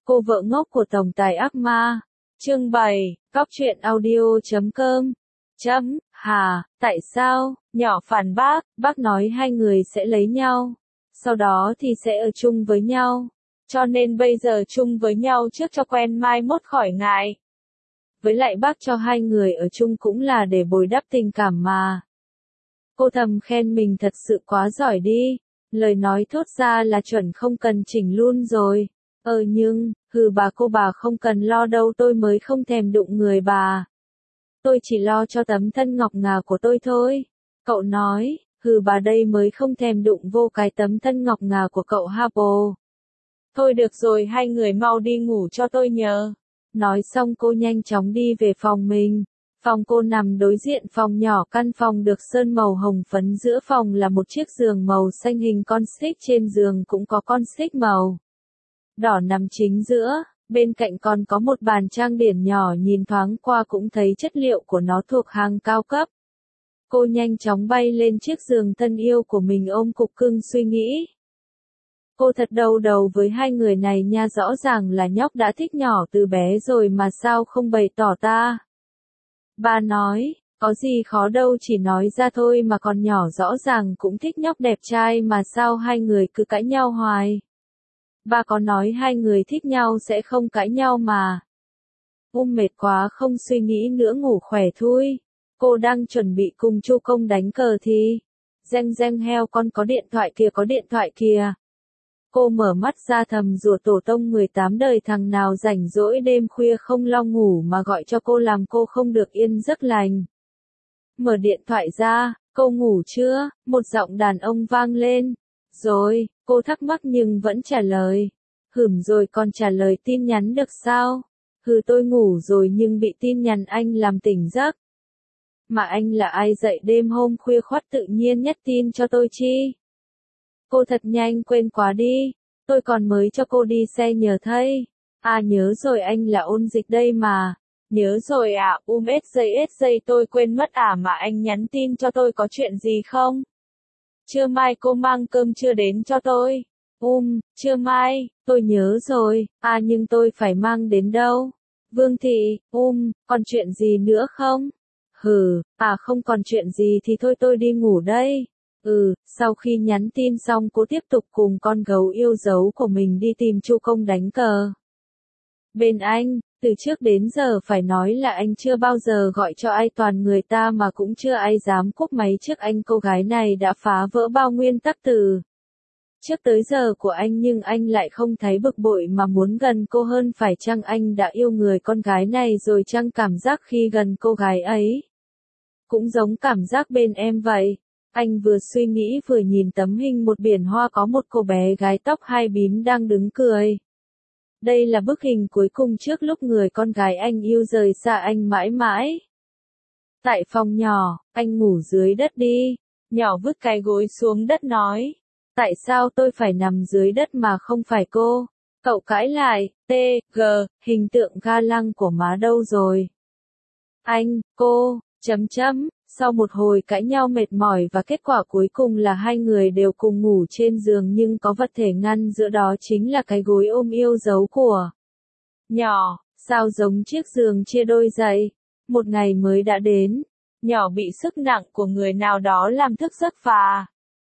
Cô vợ ngốc của tổng tài ác ma. Chương 7, Cóc truyện audio.com. Hà, tại sao? Nhỏ phản bác nói hai người sẽ lấy nhau. Sau đó thì sẽ ở chung với nhau. Cho nên bây giờ chung với nhau trước cho quen mai mốt khỏi ngại. Với lại bác cho hai người ở chung cũng là để bồi đắp tình cảm mà. Cô thầm khen mình thật sự quá giỏi đi. Lời nói thốt ra là chuẩn không cần chỉnh luôn rồi. Nhưng, bà không cần lo đâu, tôi mới không thèm đụng người bà. Tôi chỉ lo cho tấm thân ngọc ngà của tôi thôi. Cậu nói, bà đây mới không thèm đụng vô cái tấm thân ngọc ngà của cậu Hapo. Thôi được rồi, hai người mau đi ngủ cho tôi nhờ. Nói xong cô nhanh chóng đi về phòng mình. Phòng cô nằm đối diện phòng nhỏ, căn phòng được sơn màu hồng phấn, giữa phòng là một chiếc giường màu xanh hình con xích, trên giường cũng có con xích màu đỏ nằm chính giữa, bên cạnh còn có một bàn trang điểm nhỏ, nhìn thoáng qua cũng thấy chất liệu của nó thuộc hàng cao cấp. Cô nhanh chóng bay lên chiếc giường thân yêu của mình, ôm cục cưng suy nghĩ. Cô thật đau đầu với hai người này nha, rõ ràng là nhóc đã thích nhỏ từ bé rồi mà sao không bày tỏ ta. Ba nói, có gì khó đâu, chỉ nói ra thôi mà, còn nhỏ rõ ràng cũng thích nhóc đẹp trai mà sao hai người cứ cãi nhau hoài. Ba có nói hai người thích nhau sẽ không cãi nhau mà. Mệt quá không suy nghĩ nữa, ngủ khỏe thui. Cô đang chuẩn bị cùng Chu Công đánh cờ thì reng reng, heo con có điện thoại kìa, có điện thoại kìa. Cô mở mắt ra thầm rủa tổ tông 18 đời, thằng nào rảnh rỗi đêm khuya không lo ngủ mà gọi cho cô, làm cô không được yên giấc lành. Mở điện thoại ra, cô ngủ chưa? Một giọng đàn ông vang lên. Rồi, cô thắc mắc nhưng vẫn trả lời. Rồi còn trả lời tin nhắn được sao? Tôi ngủ rồi nhưng bị tin nhắn anh làm tỉnh giấc. Mà anh là ai dậy đêm hôm khuya khoắt tự nhiên nhắn tin cho tôi chi? Cô thật nhanh quên quá đi. Tôi còn mới cho cô đi xe nhờ thay. Nhớ rồi, anh là Ôn Dịch đây mà. Nhớ rồi ạ, SJ tôi quên mất mà anh nhắn tin cho tôi có chuyện gì không? Trưa mai cô mang cơm trưa đến cho tôi. Trưa mai, tôi nhớ rồi, nhưng tôi phải mang đến đâu? Vương Thị, còn chuyện gì nữa không? Không còn chuyện gì thì thôi, tôi đi ngủ đây. Sau khi nhắn tin xong, cô tiếp tục cùng con gấu yêu dấu của mình đi tìm Chu Công đánh cờ. Bên anh, từ trước đến giờ phải nói là anh chưa bao giờ gọi cho ai, toàn người ta mà cũng chưa ai dám cúp máy trước anh. Cô gái này đã phá vỡ bao nguyên tắc từ trước tới giờ của anh, nhưng anh lại không thấy bực bội mà muốn gần cô hơn. Phải chăng anh đã yêu người con gái này rồi chăng? Cảm giác khi gần cô gái ấy cũng giống cảm giác bên em vậy. Anh vừa suy nghĩ vừa nhìn tấm hình một biển hoa, có một cô bé gái tóc hai bím đang đứng cười. Đây là bức hình cuối cùng trước lúc người con gái anh yêu rời xa anh mãi mãi. Tại phòng nhỏ, anh ngủ dưới đất đi. Nhỏ vứt cái gối xuống đất nói. Tại sao tôi phải nằm dưới đất mà không phải cô? Cậu cãi lại, hình tượng ga lăng của má đâu rồi? Anh, cô, Sau một hồi cãi nhau mệt mỏi và kết quả cuối cùng là hai người đều cùng ngủ trên giường, nhưng có vật thể ngăn giữa đó chính là cái gối ôm yêu dấu của nhỏ. Sao giống chiếc giường chia đôi vậy? Một ngày mới đã đến, nhỏ bị sức nặng của người nào đó làm thức giấc và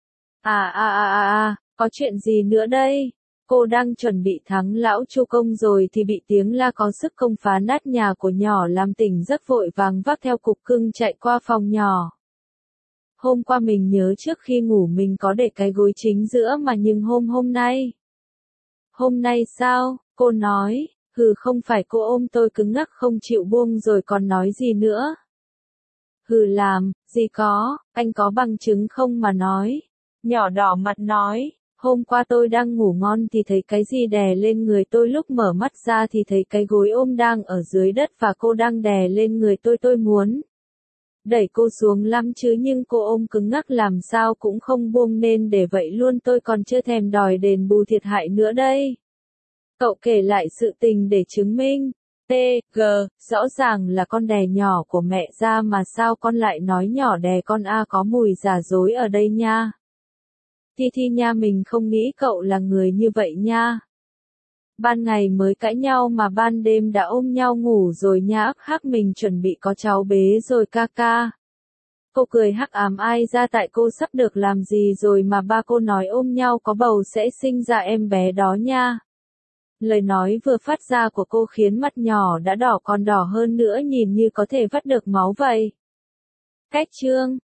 có chuyện gì nữa đây? Cô đang chuẩn bị thắng lão Chu Công rồi thì bị tiếng la có sức công phá nát nhà của nhỏ làm tỉnh giấc, vội vàng vác theo cục cưng chạy qua phòng nhỏ. Hôm qua mình nhớ trước khi ngủ mình có để cái gối chính giữa mà, nhưng hôm nay sao? Cô nói, không phải. Cô ôm tôi cứng ngắc không chịu buông rồi còn nói gì nữa. Làm gì có, anh có bằng chứng không mà nói? Nhỏ đỏ mặt nói. Hôm qua tôi đang ngủ ngon thì thấy cái gì đè lên người tôi, lúc mở mắt ra thì thấy cái gối ôm đang ở dưới đất và cô đang đè lên người tôi muốn đẩy cô xuống lắm chứ, nhưng cô ôm cứng ngắc làm sao cũng không buông, nên để vậy luôn. Tôi còn chưa thèm đòi đền bù thiệt hại nữa đây. Cậu kể lại sự tình để chứng minh. Rõ ràng là con đè nhỏ của mẹ ra mà sao con lại nói nhỏ đè con? Có mùi giả dối ở đây nha. Thi nha, mình không nghĩ cậu là người như vậy nha. Ban ngày mới cãi nhau mà ban đêm đã ôm nhau ngủ rồi nha, hắc mình chuẩn bị có cháu bế rồi ca ca. Cô cười hắc ám ai ra tại cô sắp được làm gì rồi mà ba cô nói ôm nhau có bầu sẽ sinh ra em bé đó nha. Lời nói vừa phát ra của cô khiến mặt nhỏ đã đỏ còn đỏ hơn nữa, nhìn như có thể vắt được máu vậy. Cách chương